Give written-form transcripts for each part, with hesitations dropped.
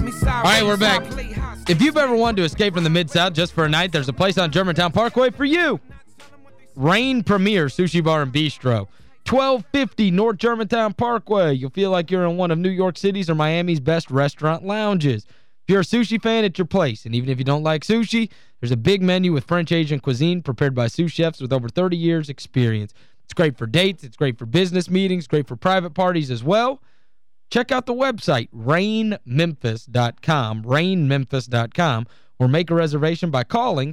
All right, we're back. If you've ever wanted to escape from the Mid-South just for a night, there's a place on Germantown Parkway for you. Reign Premier Sushi Bar and Bistro. 1250 North Germantown Parkway. You'll feel like you're in one of New York City's or Miami's best restaurant lounges. If you're a sushi fan, it's your place. And even if you don't like sushi, there's a big menu with French Asian cuisine prepared by sous chefs with over 30 years experience. It's great for dates. It's great for business meetings. Great for private parties as well. Check out the website, rainmemphis.com, rainmemphis.com, or make a reservation by calling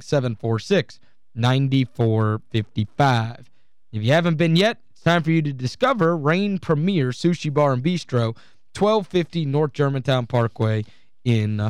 746-9455. If you haven't been yet, it's time for you to discover Reign Premier Sushi Bar and Bistro, 1250 North Germantown Parkway in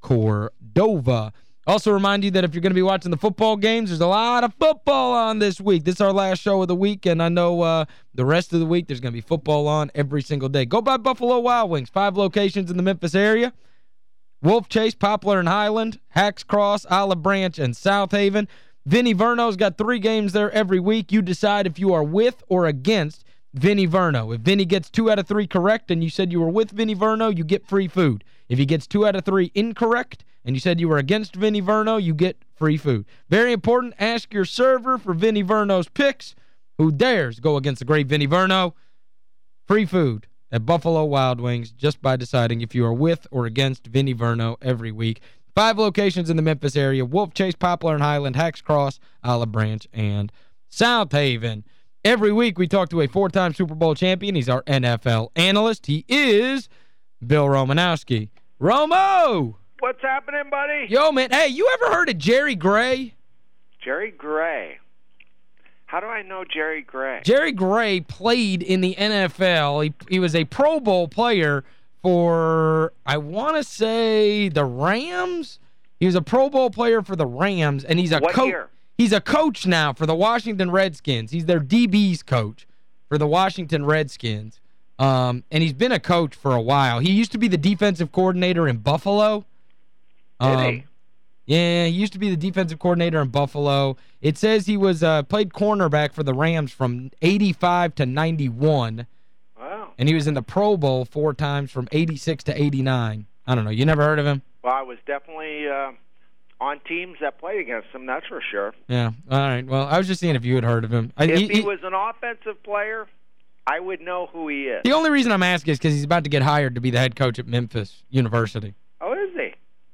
Cordova. Also remind you that if you're going to be watching the football games, there's a lot of football on this week. This is our last show of the week, and I know the rest of the week there's going to be football on every single day. Go by Buffalo Wild Wings, 5 locations in the Memphis area. Wolf Chase, Poplar and Highland, Hacks Cross, Olive Branch, and South Haven. Vinny Verno's got 3 games there every week. You decide if you are with or against Vinny Verno. If Vinny gets 2 out of 3 correct and you said you were with Vinny Verno, you get free food. If he gets 2 out of 3 incorrect and you said you were against Vinny Verno, you get free food. Very important, ask your server for Vinny Verno's picks. Who dares go against the great Vinny Verno? Free food at Buffalo Wild Wings just by deciding if you are with or against Vinny Verno every week. 5 locations in the Memphis area: Wolf Chase, Poplar and Highland, Hacks Cross, Olive Branch, and South Haven. Every week we talk to a 4-time Super Bowl champion. He's our NFL analyst. He is Bill Romanowski. Romo! What's happening, buddy? Yo, man. Hey, you ever heard of Jerry Gray? Jerry Gray. How do I know Jerry Gray? Jerry Gray played in the NFL. He was a Pro Bowl player for, I want to say, the Rams. He was a Pro Bowl player for the Rams, and he's a coach. Year? He's a coach now for the Washington Redskins. He's their DB's coach for the Washington Redskins. And he's been a coach for a while. He used to be the defensive coordinator in Buffalo. Did he? Yeah, he used to be the defensive coordinator in Buffalo. It says he was played cornerback for the Rams from 85 to 91. Wow. And he was in the Pro Bowl 4 times from 86 to 89. I don't know. You never heard of him? Well, I was definitely on teams that played against him, that's for sure. Yeah. All right. Well, I was just seeing if you had heard of him. If he was an offensive player, I would know who he is. The only reason I'm asking is because he's about to get hired to be the head coach at Memphis University. Oh, is he?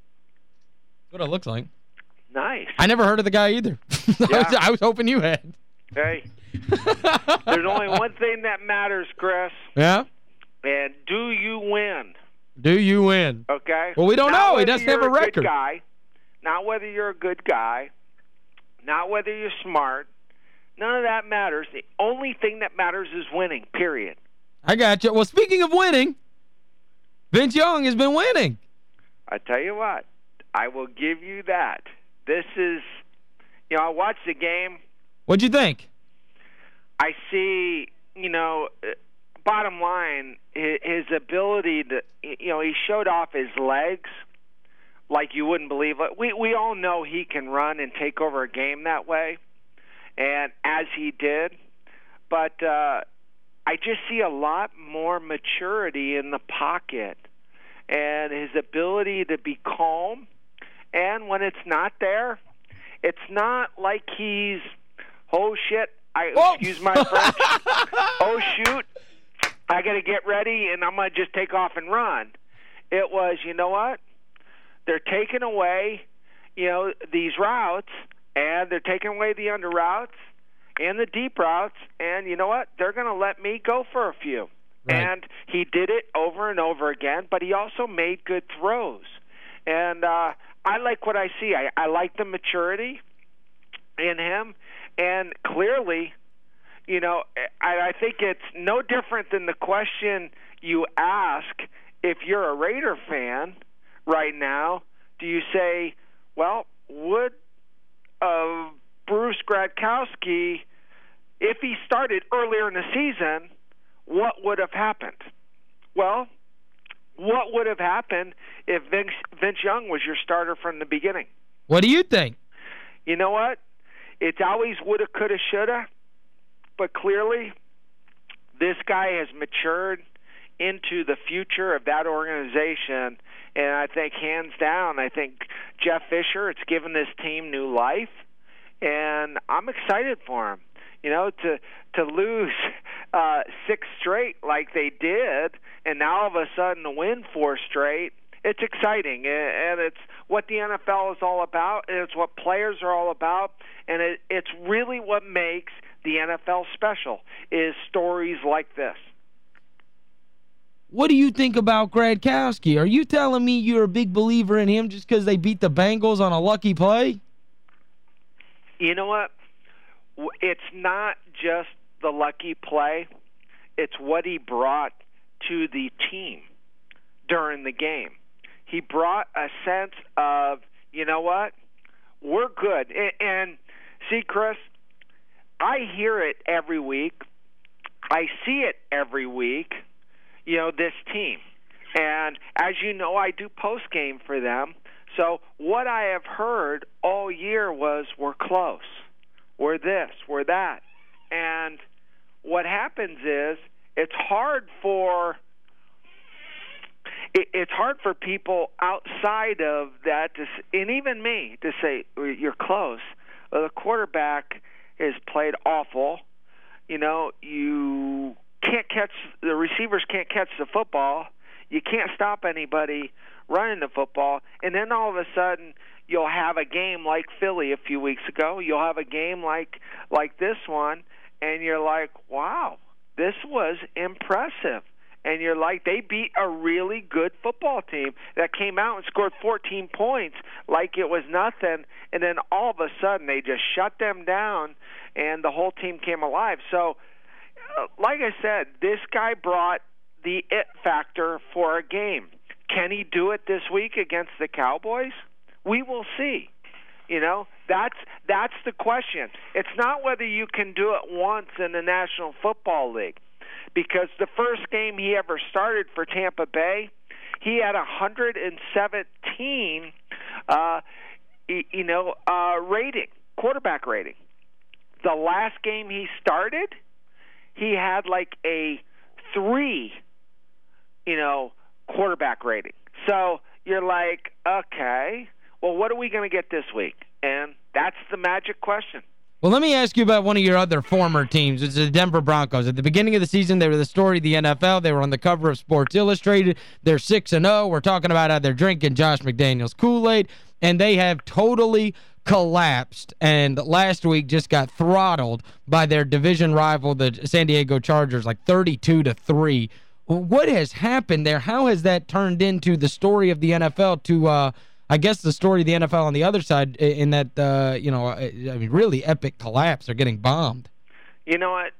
That's what it looks like. Nice. I never heard of the guy either. Yeah. I was hoping you had. Hey, there's only one thing that matters, Chris. Yeah? And do you win? Do you win? Okay? Well, we don't know. He doesn't have a record. Good guy, not whether you're a good guy, not whether you're smart. None of that matters. The only thing that matters is winning, period. I got you. Well, speaking of winning, Vince Young has been winning. I tell you what, I will give you that. This is, I watched the game. What'd you think? I see, bottom line, his ability to, he showed off his legs like you wouldn't believe. We all know he can run and take over a game that way, and as he did. But I just see a lot more maturity in the pocket and his ability to be calm. And when it's not there, it's not like he's, oh, shit, excuse my French, oh, shoot, I got to get ready, and I'm going to just take off and run. It was, you know what? They're taking away, these routes, and they're taking away the under routes and the deep routes, and you know what? They're going to let me go for a few. Right. And he did it over and over again, but he also made good throws. And I like what I see. I like the maturity in him, and clearly, I think it's no different than the question you ask if you're a Raider fan right now. Do you say, well, would Bruce Gradkowski, if he started earlier in the season, what would have happened? Well, what would have happened if Vince Young was your starter from the beginning? What do you think? You know what? It's always woulda, coulda, shoulda, but clearly this guy has matured into the future of that organization, And I think hands down, I think Jeff Fisher, it's given this team new life, and I'm excited for him. You know, to lose 6 straight like they did, and now all of a sudden to win 4 straight, it's exciting, and it's what the NFL is all about, and it's what players are all about, and it's really what makes the NFL special, is stories like this. What do you think about Gradkowski? Are you telling me you're a big believer in him just because they beat the Bengals on a lucky play? You know what? It's not just the lucky play. It's what he brought to the team during the game. He brought a sense of, you know what, we're good. And see, Chris, I hear it every week. I see it every week, you know, this team. And as you know, I do post-game for them. So what I have heard all year was, we're close. We're this, we're that. And what happens is it's hard for people outside of that, and even me, to say, you're close. The quarterback has played awful. You know, you can't catch, the receivers can't catch the football. You can't stop anybody running the football. And then all of a sudden, you'll have a game like Philly a few weeks ago. You'll have a game like this one, and you're like, wow, this was impressive. And you're like, they beat a really good football team that came out and scored 14 points like it was nothing, and then all of a sudden they just shut them down, and the whole team came alive. So, like I said, this guy brought the it factor for a game. Can he do it this week against the Cowboys? We will see. You know, that's the question. It's not whether you can do it once in the National Football League, because the first game he ever started for Tampa Bay, he had 117 rating, quarterback rating. The last game he started, he had like a 3, quarterback rating. So you're like, okay, well, what are we going to get this week? And that's the magic question. Well, let me ask you about one of your other former teams. It's the Denver Broncos. At the beginning of the season, they were the story of the NFL. They were on the cover of Sports Illustrated. They're 6-0. We're talking about how they're drinking Josh McDaniels Kool-Aid, and they have totally collapsed, and last week just got throttled by their division rival, the San Diego Chargers, like 32-3. What has happened there? How has that turned into the story of the NFL to I guess the story of the NFL on the other side, in that, I mean, really epic collapse? They're getting bombed. You know what?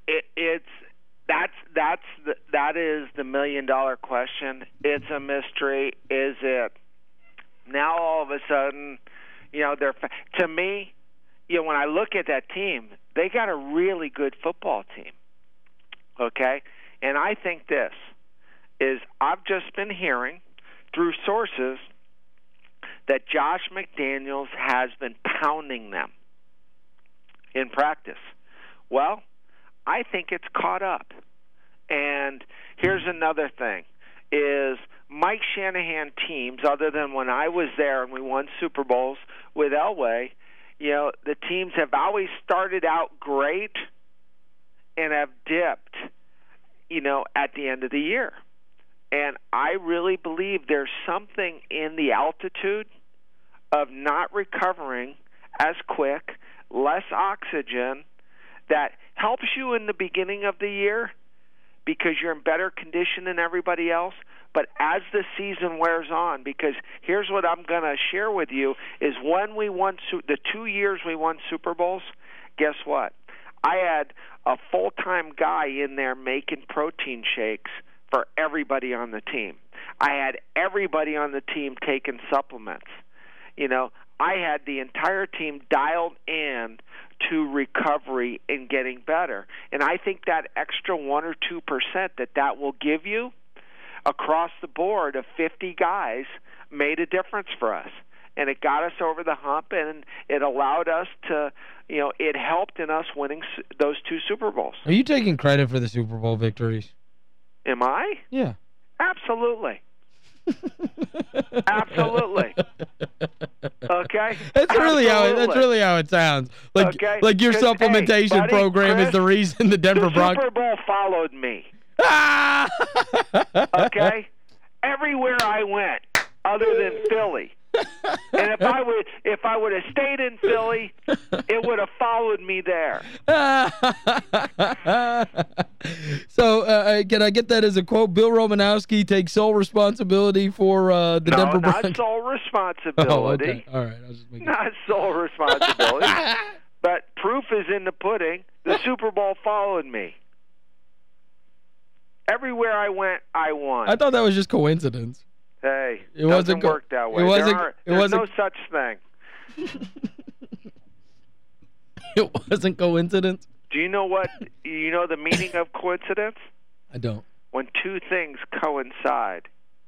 That is the million-dollar question. It's a mystery. Is it? Now all of a sudden, to me, when I look at that team, they got a really good football team. Okay? And I think this is, I've just been hearing through sources that Josh McDaniels has been pounding them in practice. Well, I think it's caught up. And here's another thing, is Mike Shanahan teams, other than when I was there and we won Super Bowls with Elway, the teams have always started out great and have dipped, at the end of the year. And I really believe there's something in the altitude of not recovering as quick, less oxygen, that helps you in the beginning of the year because you're in better condition than everybody else. But as the season wears on, because here's what I'm going to share with you, is when we won the 2 years we won Super Bowls, guess what? I had a full-time guy in there making protein shakes for everybody on the team. I had everybody on the team taking supplements. I had the entire team dialed in to recovery and getting better. And I think that extra 1 or 2% that will give you across the board of 50 guys made a difference for us. And it got us over the hump, and it allowed us to, it helped in us winning those 2 Super Bowls. Are you taking credit for the Super Bowl victories? Am I? Yeah. Absolutely. Absolutely. Okay? That's really how it sounds. Like okay? like your supplementation hey, buddy, program Chris, is the reason the Denver Broncos. Super Bowl followed me. Okay? Everywhere I went, other than Philly. And if I would have stayed in Philly, it would have followed me there. So, can I get that as a quote? Bill Romanowski takes sole responsibility for the Denver Broncos? Not sole responsibility. Oh, okay. All right. I was just making not sole responsibility. But proof is in the pudding. The Super Bowl followed me. Everywhere I went, I won. I thought that was just coincidence. Hey, it doesn't work that way. There's no such thing. It wasn't coincidence? Do you know the meaning of coincidence? I don't. When two things coincide.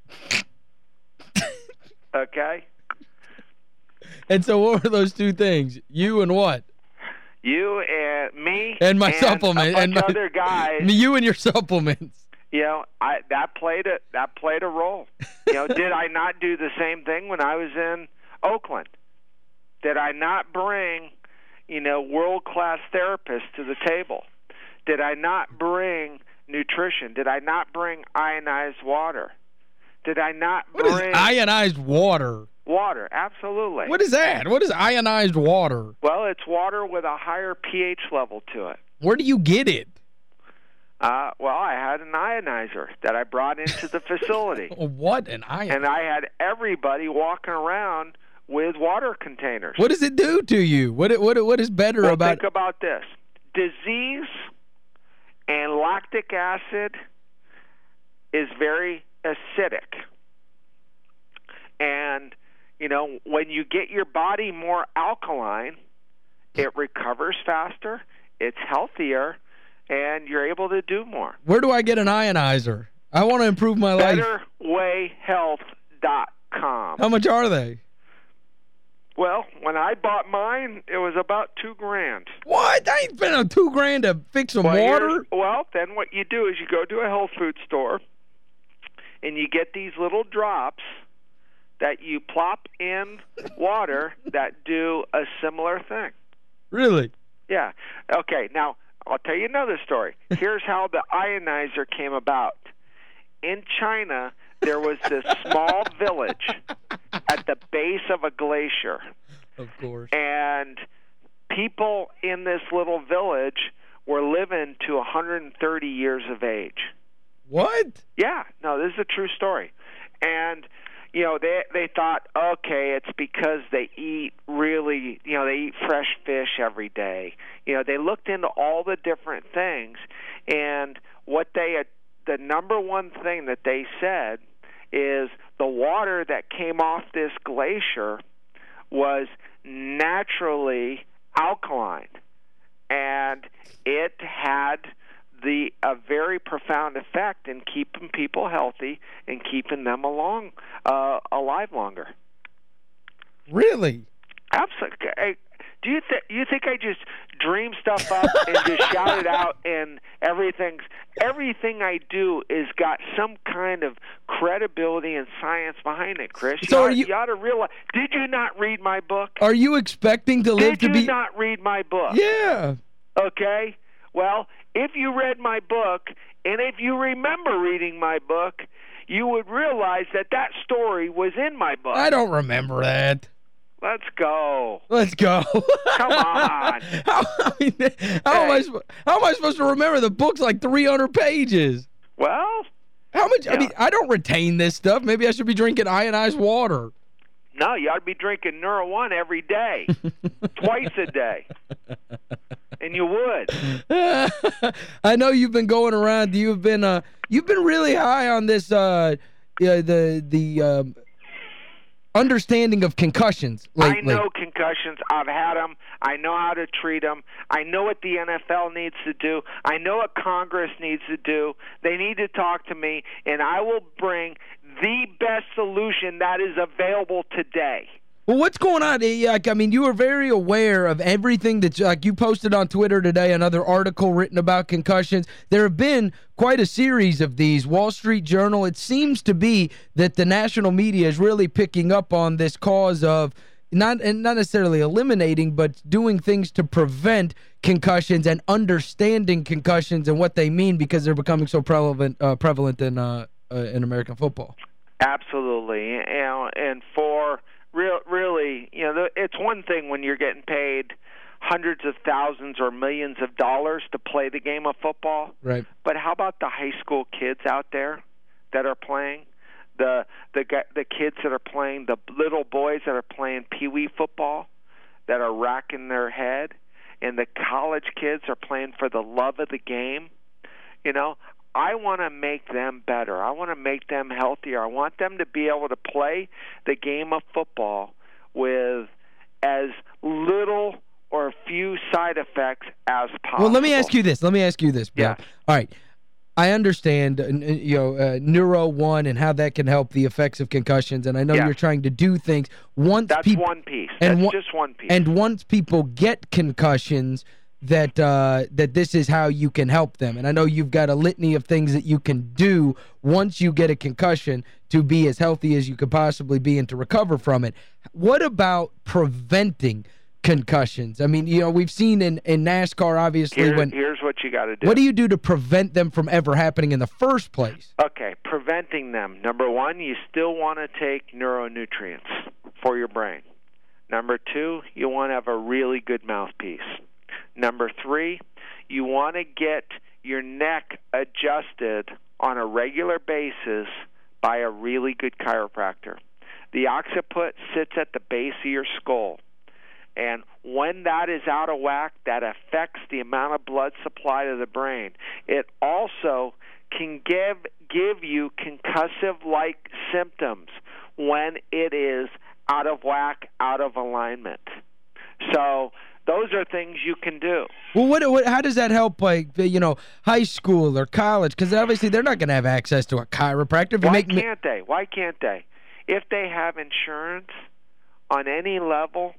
Okay? And so what were those two things? You and what? You and me and my supplement a bunch of other guys. You and your supplements. You know, that played a role. You know, did I not do the same thing when I was in Oakland? Did I not bring, world-class therapists to the table? Did I not bring nutrition? Did I not bring ionized water? Did I not bring... What is ionized water? Water, absolutely. What is that? What is ionized water? Well, it's water with a higher pH level to it. Where do you get it? Well, I had an ionizer that I brought into the facility. What an ionizer? And I had everybody walking around with water containers. What does it do to you? What is better about... Think about this. Disease and lactic acid is very acidic. And, when you get your body more alkaline, it recovers faster, it's healthier, and you're able to do more. Where do I get an ionizer? I want to improve my life. BetterWayHealth.com. How much are they? Well, when I bought mine, it was about $2,000. What? I ain't spending $2,000 to fix some water? Well, then what you do is you go to a health food store, and you get these little drops that you plop in water that do a similar thing. Really? Yeah. Okay, now... I'll tell you another story. Here's how the ionizer came about. In China, there was this small village at the base of a glacier. Of course. And people in this little village were living to 130 years of age. What? Yeah. No, this is a true story. And... they thought, okay, it's because they eat they eat fresh fish every day. They looked into all the different things, and the number one thing that they said is the water that came off this glacier was naturally alkaline, and it had a very profound effect in keeping people healthy and keeping them alive longer. Really? Absolutely. Do you think I just dream stuff up and just shout it out and everything I do is got some kind of credibility and science behind it, Chris? So you ought to realize. Did you not read my book? Are you expecting to live to be... Did you not read my book? Yeah. Okay. Well, if you read my book, and if you remember reading my book, you would realize that story was in my book. I don't remember that. Let's go. Let's go. Come on. How am I supposed to remember? The book's like 300 pages. Well. How much? Yeah. I mean, I don't retain this stuff. Maybe I should be drinking ionized water. No, you ought to be drinking Neuro One every day. Twice a day. And you would. I know you've been going around. You've been really high on this the understanding of concussions lately. I know concussions. I've had them. I know how to treat them. I know what the NFL needs to do. I know what Congress needs to do. They need to talk to me, and I will bring the best solution that is available today. Well, what's going on? Like, I mean, you were very aware of everything that like you posted on Twitter today, another article written about concussions. There have been quite a series of these. Wall Street Journal, it seems to be that the national media is really picking up on this cause of not necessarily eliminating, but doing things to prevent concussions and understanding concussions and what they mean because they're becoming so prevalent in American football. Absolutely. And for really, it's one thing when you're getting paid hundreds of thousands or millions of dollars to play the game of football. Right. But how about the high school kids out there that are playing? The kids that are playing, the little boys that are playing peewee football that are racking their head, and the college kids are playing for the love of the game. I want to make them better. I want to make them healthier. I want them to be able to play the game of football with as little or few side effects as possible. Well, let me ask you this. Bill. Yeah. All right. I understand, Neuro 1 and how that can help the effects of concussions, and I know you're trying to do things. That's one piece. That's just one piece. And once people get concussions, that this is how you can help them. And I know you've got a litany of things that you can do once you get a concussion to be as healthy as you could possibly be and to recover from it. What about preventing concussions? I mean, we've seen in NASCAR, obviously. Here's what you got to do. What do you do to prevent them from ever happening in the first place? Okay, preventing them. Number one, you still want to take neuronutrients for your brain. Number two, you want to have a really good mouthpiece. Number three, you want to get your neck adjusted on a regular basis by a really good chiropractor. The occiput sits at the base of your skull. And when that is out of whack, that affects the amount of blood supply to the brain. It also can give you concussive-like symptoms when it is out of whack, out of alignment. So those are things you can do. Well, how does that help, like, high school or college? Because obviously they're not going to have access to a chiropractor. Why can't they? If they have insurance on any level,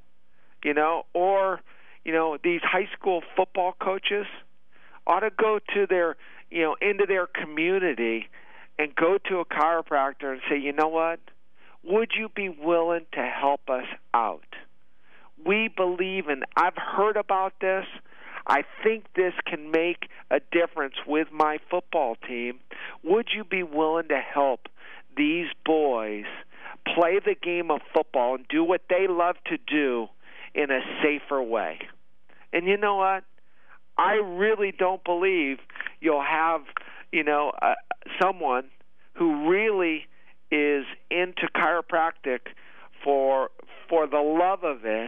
or, these high school football coaches ought to go to their, into their community and go to a chiropractor and say, you know what, would you be willing to help us out? We believe in, I've heard about this. I think this can make a difference with my football team. Would you be willing to help these boys play the game of football and do what they love to do in a safer way? And you know what? I really don't believe you'll have, someone who really is into chiropractic for the love of it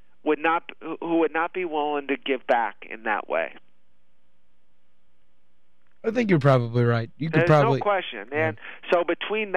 who would not be willing to give back in that way. I think you're probably right. There's no question. And so between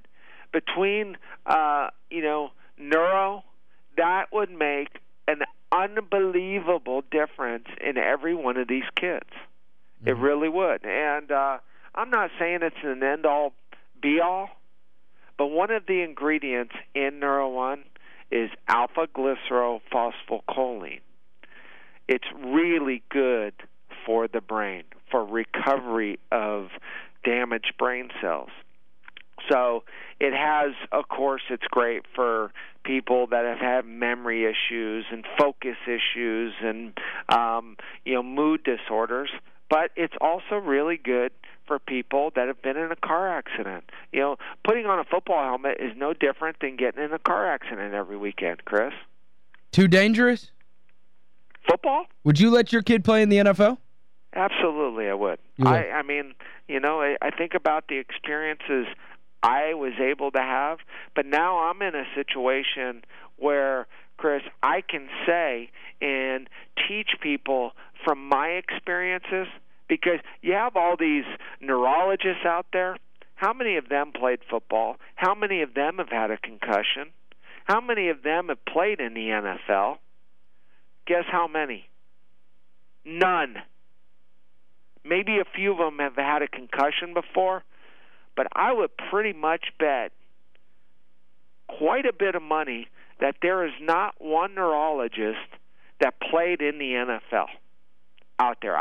neuro, that would make an unbelievable difference in every one of these kids. Mm-hmm. It really would. And I'm not saying it's an end-all, be-all, but one of the ingredients in Neuro 1 is alpha-glycerophosphocholone. It's really good for the brain, for recovery of damaged brain cells. So it has, of course, it's great for people that have had memory issues and focus issues and, mood disorders. But it's also really good for people that have been in a car accident. Putting on a football helmet is no different than getting in a car accident every weekend, Chris. Too dangerous? Football? Would you let your kid play in the NFL? Absolutely, I would. I mean, I think about the experiences I was able to have, but now I'm in a situation where, Chris, I can say and teach people from my experiences, because you have all these neurologists out there. How many of them played football? How many of them have had a concussion? How many of them have played in the NFL? Guess how many? None. Maybe a few of them have had a concussion before, but I would pretty much bet quite a bit of money that there is not one neurologist that played in the NFL out there.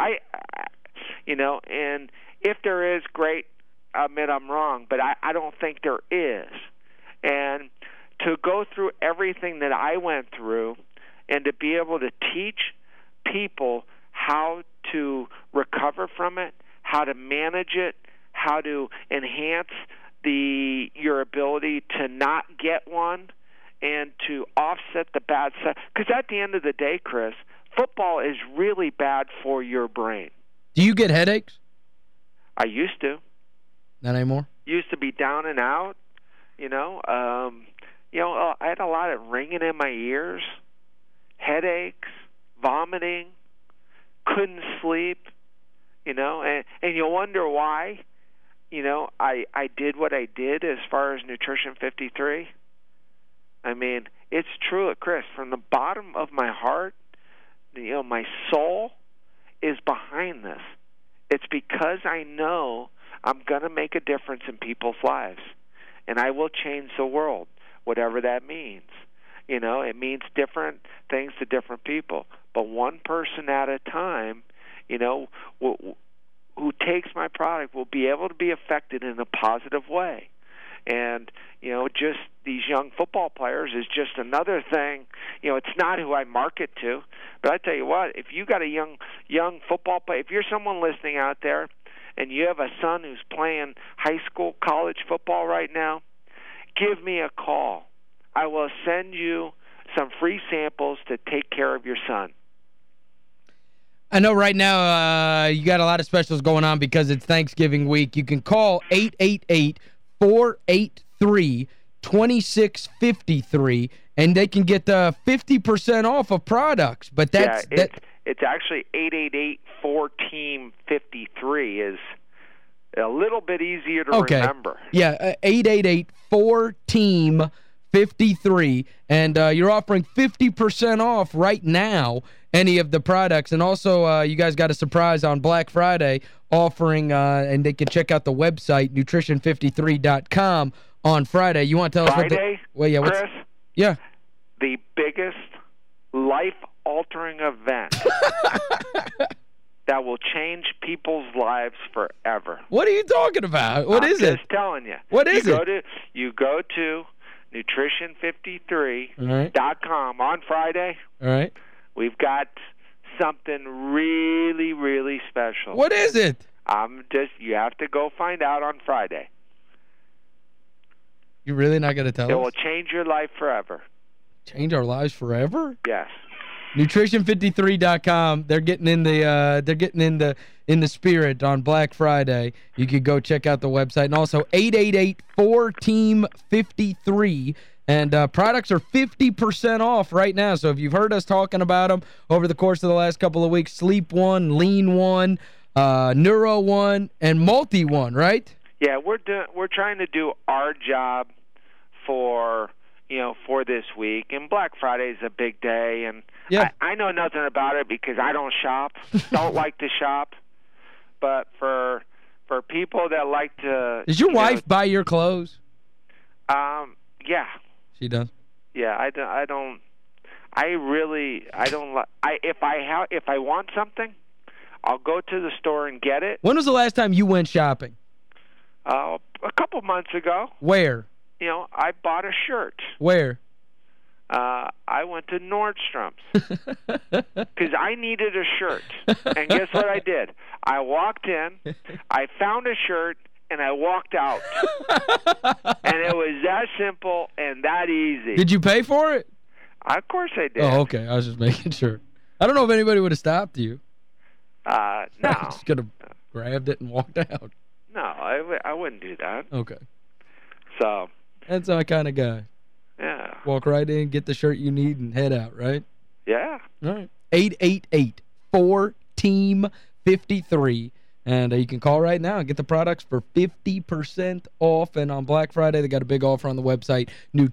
And if there is, great, I admit I'm wrong, but I don't think there is. And to go through everything that I went through and to be able to teach people how to recover from it, how to manage it, how to enhance your ability to not get one and to offset the bad side. Because at the end of the day, Chris, football is really bad for your brain. Do you get headaches? I used to. Not anymore? Used to be down and out. I had a lot of ringing in my ears, headaches, vomiting, couldn't sleep, and you wonder why, I did what I did as far as Nutrition 53. I mean, it's true, Chris, from the bottom of my heart, my soul is behind this. It's because I know I'm going to make a difference in people's lives, and I will change the world, whatever that means. It means different things to different people, but one person at a time, who takes my product will be able to be affected in a positive way. And, just these young football players is just another thing. It's not who I market to. But I tell you what, if you got a young football player, if you're someone listening out there and you have a son who's playing high school, college football right now, give me a call. I will send you some free samples to take care of your son. I know right now you got a lot of specials going on because it's Thanksgiving week. You can call 888-483-2653, and they can get 50% off of products. But that's it's actually 888-4-TEAM-53 is a little bit easier to remember. Yeah, 888-4-TEAM-53, and you're offering 50% off right now any of the products. And also, you guys got a surprise on Black Friday offering, and they can check out the website, nutrition53.com, on Friday. You want to tell us what Friday, Chris? Yeah. The biggest life-altering event that will change people's lives forever. What are you talking about? What is it? I'm just telling you. What is it? You go to nutrition53.com on Friday. All right. We've got something really, really special. What is it? You have to go find out on Friday. You're really not going to tell us? It will change your life forever. Change our lives forever? Yes. Nutrition53.com. They're getting in the spirit on Black Friday. You can go check out the website. And also 888-4-TEAM-53. And products are 50% off right now. So if you've heard us talking about them over the course of the last couple of weeks, Sleep One, Lean One, Neuro One, and Multi One, right? Yeah, we're trying to do our job for this week. And Black Friday is a big day, and yeah. I know nothing about it because I don't shop, don't like to shop. But for people that like to... Does your wife buy your clothes? Yeah. She does? Yeah, if I want something, I'll go to the store and get it. When was the last time you went shopping? A couple months ago. Where? I bought a shirt. Where? I went to Nordstrom's because I needed a shirt. And guess what I did? I walked in, I found a shirt, and I walked out. And it was that simple and that easy. Did you pay for it? Of course I did. Oh, okay. I was just making sure. I don't know if anybody would have stopped you. No. Just could have grabbed it and walked out. No, I wouldn't do that. Okay. So. That's my kind of guy. Yeah. Walk right in, get the shirt you need, and head out, right? Yeah. All right. 888-4-TEAM-53. And you can call right now and get the products for 50% off. And on Black Friday, they got a big offer on the website,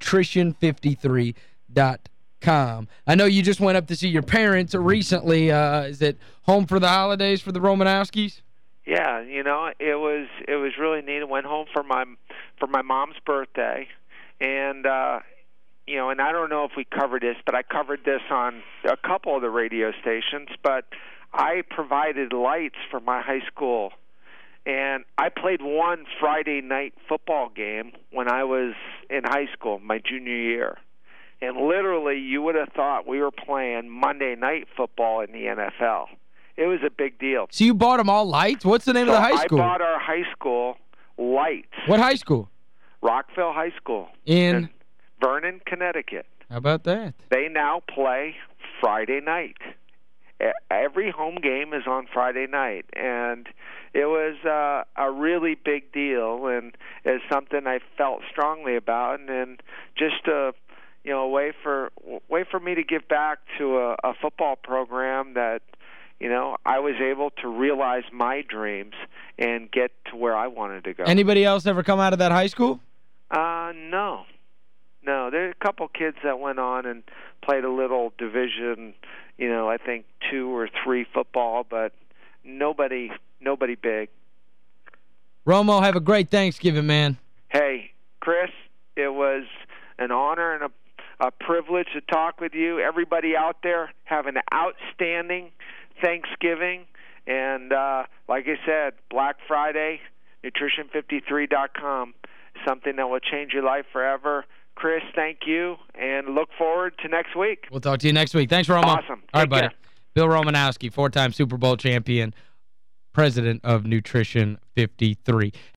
nutrition53.com. I know you just went up to see your parents recently. Is it home for the holidays for the Romanowskis? Yeah, it was really neat. I went home for my mom's birthday, and you know, and I don't know if we covered this, but I covered this on a couple of the radio stations, but I provided lights for my high school. And I played one Friday night football game when I was in high school, my junior year. And literally, you would have thought we were playing Monday night football in the NFL. It was a big deal. So you bought them all lights? What's the name of the high school? I bought our high school lights. What high school? Rockville High School. In Vernon, Connecticut. How about that? They now play Friday night. Every home game is on Friday night, and it was a really big deal, and it's something I felt strongly about, and just a a way for me to give back to a football program that I was able to realize my dreams and get to where I wanted to go. Anybody else ever come out of that high school? No. There are a couple kids that went on and played a little division, I think 2 or 3 football, but nobody big. Romo, have a great Thanksgiving, man. Hey, Chris, it was an honor and a privilege to talk with you. Everybody out there, have an outstanding Thanksgiving. And like I said, Black Friday, nutrition53.com, something that will change your life forever. Chris, thank you, and look forward to next week. We'll talk to you next week. Thanks, Romo. Awesome. All right, buddy. Care. Bill Romanowski, 4-time Super Bowl champion, president of Nutrition 53.